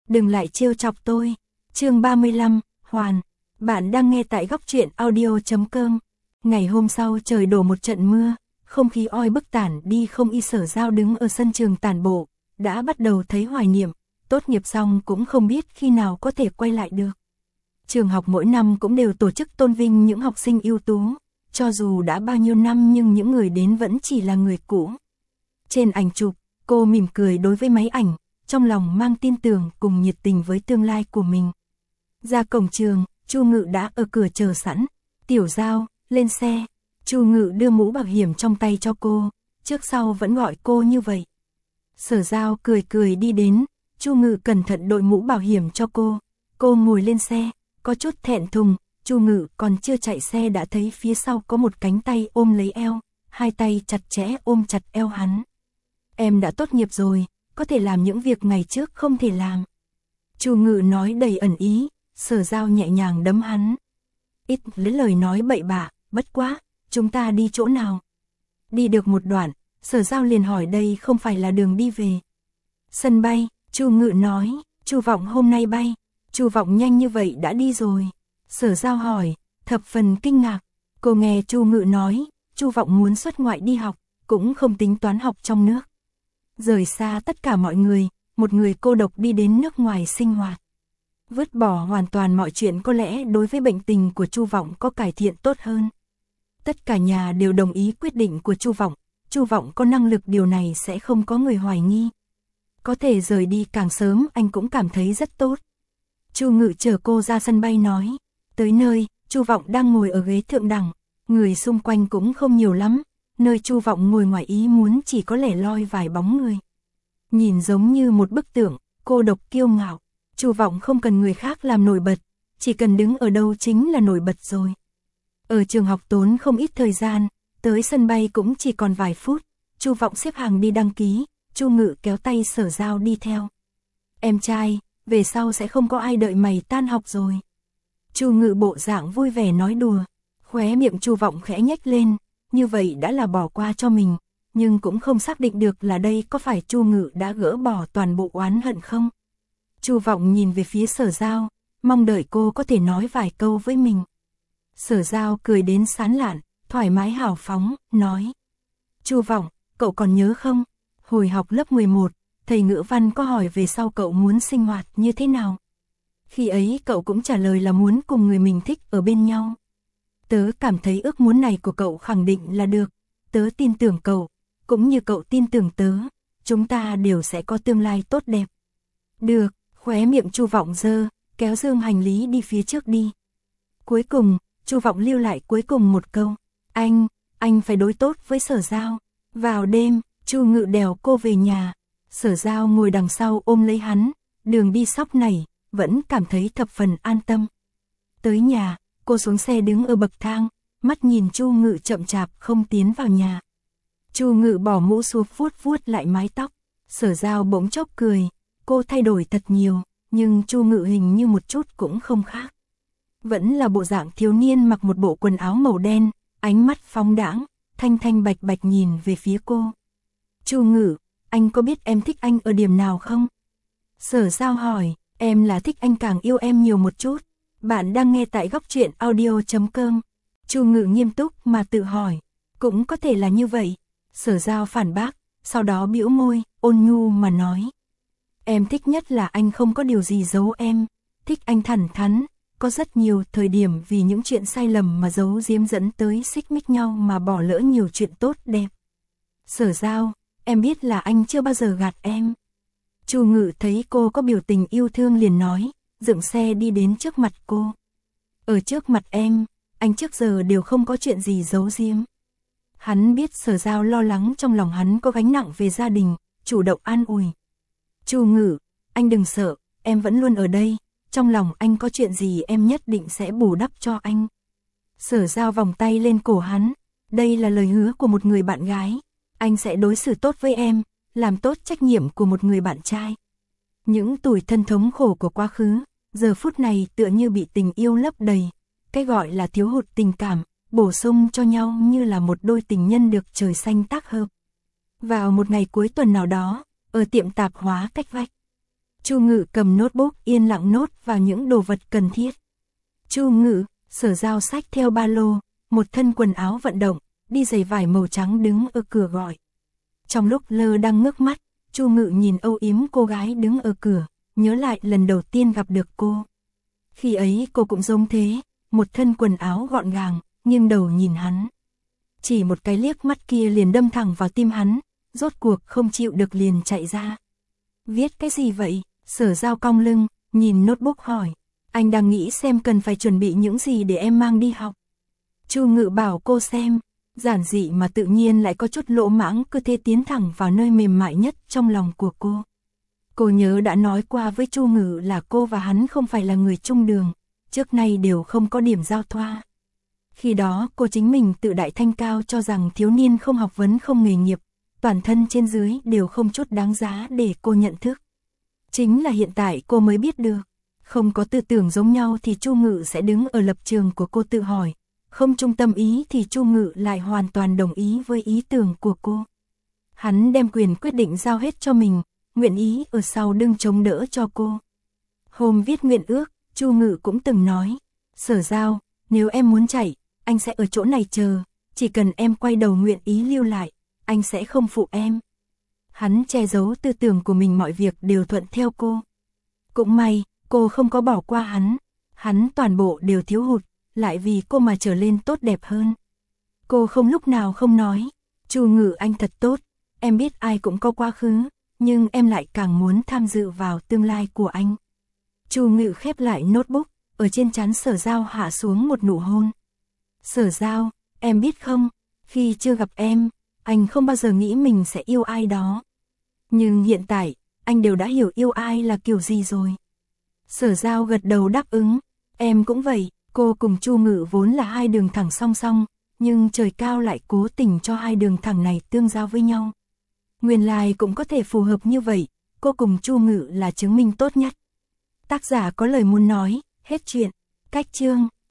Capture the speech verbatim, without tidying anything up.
đừng lại trêu chọc tôi. Chương ba mươi lăm, Hoàn. Bạn đang nghe tại góc truyện audio chấm com. Ngày hôm sau trời đổ một trận mưa, không khí oi bức tản đi không y. Sở Giao đứng ở sân trường tản bộ, đã bắt đầu thấy hoài niệm, tốt nghiệp xong cũng không biết khi nào có thể quay lại được. Trường học mỗi năm cũng đều tổ chức tôn vinh những học sinh ưu tú, cho dù đã bao nhiêu năm nhưng những người đến vẫn chỉ là người cũ. Trên ảnh chụp, cô mỉm cười đối với máy ảnh, trong lòng mang tin tưởng cùng nhiệt tình với tương lai của mình. Ra cổng trường, Chu Ngự đã ở cửa chờ sẵn. Tiểu Giao, lên xe. Chu Ngự đưa mũ bảo hiểm trong tay cho cô, trước sau vẫn gọi cô như vậy. Sở Giao cười cười đi đến, Chu Ngự cẩn thận đội mũ bảo hiểm cho cô. Cô ngồi lên xe, có chút thẹn thùng. Chu Ngự còn chưa chạy xe đã thấy phía sau có một cánh tay ôm lấy eo, hai tay chặt chẽ ôm chặt eo hắn. Em đã tốt nghiệp rồi, có thể làm những việc ngày trước không thể làm. Chu Ngự nói đầy ẩn ý. Sở Giao nhẹ nhàng đấm hắn. Ít lấy lời nói bậy bạ, bất quá, chúng ta đi chỗ nào? Đi được một đoạn, Sở Giao liền hỏi đây không phải là đường đi về. Sân bay, Chu Ngự nói, Chu Vọng hôm nay bay. Chu Vọng nhanh như vậy đã đi rồi. Sở Giao hỏi, thập phần kinh ngạc. Cô nghe Chu Ngự nói, Chu Vọng muốn xuất ngoại đi học, cũng không tính toán học trong nước. Rời xa tất cả mọi người, một người cô độc đi đến nước ngoài sinh hoạt. Vứt bỏ hoàn toàn mọi chuyện có lẽ đối với bệnh tình của Chu Vọng có cải thiện tốt hơn. Tất cả nhà đều đồng ý quyết định của Chu Vọng, Chu Vọng có năng lực điều này sẽ không có người hoài nghi. Có thể rời đi càng sớm anh cũng cảm thấy rất tốt. Chu Ngự chở cô ra sân bay nói, tới nơi, Chu Vọng đang ngồi ở ghế thượng đẳng, người xung quanh cũng không nhiều lắm, nơi Chu Vọng ngồi ngoài ý muốn chỉ có lẻ loi vài bóng người. Nhìn giống như một bức tượng, cô độc kiêu ngạo. Chu Vọng không cần người khác làm nổi bật, chỉ cần đứng ở đâu chính là nổi bật rồi. Ở trường học tốn không ít thời gian, tới sân bay cũng chỉ còn vài phút, Chu Vọng xếp hàng đi đăng ký, Chu Ngự kéo tay Sở Giao đi theo. Em trai, về sau sẽ không có ai đợi mày tan học rồi. Chu Ngự bộ dạng vui vẻ nói đùa, khóe miệng Chu Vọng khẽ nhếch lên, như vậy đã là bỏ qua cho mình, nhưng cũng không xác định được là đây có phải Chu Ngự đã gỡ bỏ toàn bộ oán hận không. Chu Vọng nhìn về phía Sở Giao, mong đợi cô có thể nói vài câu với mình. Sở Giao cười đến sán lạn, thoải mái hào phóng, nói. Chu Vọng, cậu còn nhớ không? Hồi học lớp mười một, thầy ngữ văn có hỏi về sau cậu muốn sinh hoạt như thế nào? Khi ấy cậu cũng trả lời là muốn cùng người mình thích ở bên nhau. Tớ cảm thấy ước muốn này của cậu khẳng định là được. Tớ tin tưởng cậu, cũng như cậu tin tưởng tớ. Chúng ta đều sẽ có tương lai tốt đẹp. Được. Khóe miệng Chu Vọng giơ, kéo dương hành lý đi phía trước đi. Cuối cùng, Chu Vọng lưu lại cuối cùng một câu. Anh, anh phải đối tốt với Sở Giao. Vào đêm, Chu Ngự đèo cô về nhà. Sở Giao ngồi đằng sau ôm lấy hắn. Đường đi sóc này, vẫn cảm thấy thập phần an tâm. Tới nhà, cô xuống xe đứng ở bậc thang, mắt nhìn Chu Ngự chậm chạp không tiến vào nhà. Chu Ngự bỏ mũ xuống vuốt vuốt lại mái tóc. Sở Giao bỗng chốc cười. Cô thay đổi thật nhiều, nhưng Chu Ngự hình như một chút cũng không khác. Vẫn là bộ dạng thiếu niên mặc một bộ quần áo màu đen, ánh mắt phóng đãng, thanh thanh bạch bạch nhìn về phía cô. Chu Ngự, anh có biết em thích anh ở điểm nào không? Sở Giao hỏi, em là thích anh càng yêu em nhiều một chút. Bạn đang nghe tại góc truyện audio chấm com. Chu Ngự nghiêm túc mà tự hỏi, cũng có thể là như vậy. Sở Giao phản bác, sau đó bĩu môi, ôn nhu mà nói. Em thích nhất là anh không có điều gì giấu em, thích anh thẳng thắn, có rất nhiều thời điểm vì những chuyện sai lầm mà giấu giếm dẫn tới xích mích nhau mà bỏ lỡ nhiều chuyện tốt đẹp. Sở Giao, em biết là anh chưa bao giờ gạt em. Chu Ngự thấy cô có biểu tình yêu thương liền nói, dựng xe đi đến trước mặt cô. Ở trước mặt em, anh trước giờ đều không có chuyện gì giấu giếm. Hắn biết Sở Giao lo lắng trong lòng hắn có gánh nặng về gia đình, chủ động an ủi. Chu Ngự, anh đừng sợ, em vẫn luôn ở đây, trong lòng anh có chuyện gì em nhất định sẽ bù đắp cho anh. Sở Giao vòng tay lên cổ hắn, đây là lời hứa của một người bạn gái, anh sẽ đối xử tốt với em, làm tốt trách nhiệm của một người bạn trai. Những tủi thân thống khổ của quá khứ, giờ phút này tựa như bị tình yêu lấp đầy, cái gọi là thiếu hụt tình cảm, bổ sung cho nhau như là một đôi tình nhân được trời xanh tác hợp. Vào một ngày cuối tuần nào đó, ở tiệm tạp hóa cách vách, Chu Ngự cầm notebook yên lặng nốt vào những đồ vật cần thiết. Chu Ngự, Sở Giao xách theo ba lô, một thân quần áo vận động, đi giày vải màu trắng đứng ở cửa gọi. Trong lúc lơ đang ngước mắt, Chu Ngự nhìn âu yếm cô gái đứng ở cửa, nhớ lại lần đầu tiên gặp được cô. Khi ấy cô cũng giống thế, một thân quần áo gọn gàng, nghiêng đầu nhìn hắn. Chỉ một cái liếc mắt kia liền đâm thẳng vào tim hắn, rốt cuộc không chịu được liền chạy ra. Viết cái gì vậy? Sở Giao cong lưng, nhìn notebook hỏi. Anh đang nghĩ xem cần phải chuẩn bị những gì để em mang đi học. Chu Ngự bảo cô xem, giản dị mà tự nhiên lại có chút lỗ mãng, cứ thế tiến thẳng vào nơi mềm mại nhất trong lòng của cô. Cô nhớ đã nói qua với Chu Ngự là cô và hắn không phải là người chung đường, trước nay đều không có điểm giao thoa. Khi đó cô chính mình tự đại thanh cao cho rằng thiếu niên không học vấn không nghề nghiệp, toàn thân trên dưới đều không chút đáng giá để cô nhận thức. Chính là hiện tại cô mới biết được, không có tư tưởng giống nhau thì Chu Ngự sẽ đứng ở lập trường của cô tự hỏi, không trung tâm ý thì Chu Ngự lại hoàn toàn đồng ý với ý tưởng của cô. Hắn đem quyền quyết định giao hết cho mình, nguyện ý ở sau lưng chống đỡ cho cô. Hôm viết nguyện ước, Chu Ngự cũng từng nói, Sở Giao, nếu em muốn chạy, anh sẽ ở chỗ này chờ, chỉ cần em quay đầu nguyện ý lưu lại, anh sẽ không phụ em. Hắn che giấu tư tưởng của mình, mọi việc đều thuận theo cô. Cũng may, cô không có bỏ qua hắn, hắn toàn bộ đều thiếu hụt, lại vì cô mà trở lên tốt đẹp hơn. Cô không lúc nào không nói, Chu Ngự anh thật tốt, em biết ai cũng có quá khứ, nhưng em lại càng muốn tham dự vào tương lai của anh. Chu Ngự khép lại notebook, ở trên trán Sở Giao hạ xuống một nụ hôn. Sở Giao, em biết không, khi chưa gặp em, anh không bao giờ nghĩ mình sẽ yêu ai đó. Nhưng hiện tại, anh đều đã hiểu yêu ai là kiểu gì rồi. Sở Giao gật đầu đáp ứng, em cũng vậy. Cô cùng Chu Ngự vốn là hai đường thẳng song song, nhưng trời cao lại cố tình cho hai đường thẳng này tương giao với nhau. Nguyên lai cũng có thể phù hợp như vậy, cô cùng Chu Ngự là chứng minh tốt nhất. Tác giả có lời muốn nói, hết chuyện, cách chương.